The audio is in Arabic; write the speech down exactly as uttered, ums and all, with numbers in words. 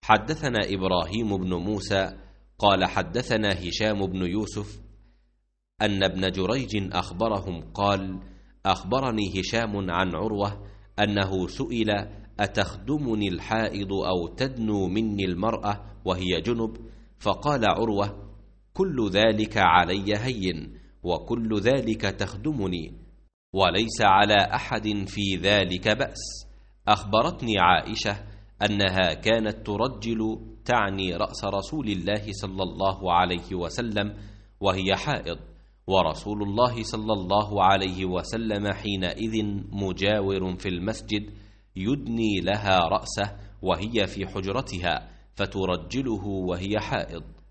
حدثنا إبراهيم بن موسى قال حدثنا هشام بن يوسف أن ابن جريج أخبرهم قال أخبرني هشام عن عروة أنه سئل أتخدمني الحائض أو تدنو مني المرأة وهي جنب؟ فقال عروة كل ذلك علي هين وكل ذلك تخدمني وليس على أحد في ذلك بأس. أخبرتني عائشة أنها كانت ترجل تعني رأس رسول الله صلى الله عليه وسلم وهي حائض، ورسول الله صلى الله عليه وسلم حينئذ مجاور في المسجد يدني لها رأسه وهي في حجرتها فترجله وهي حائض.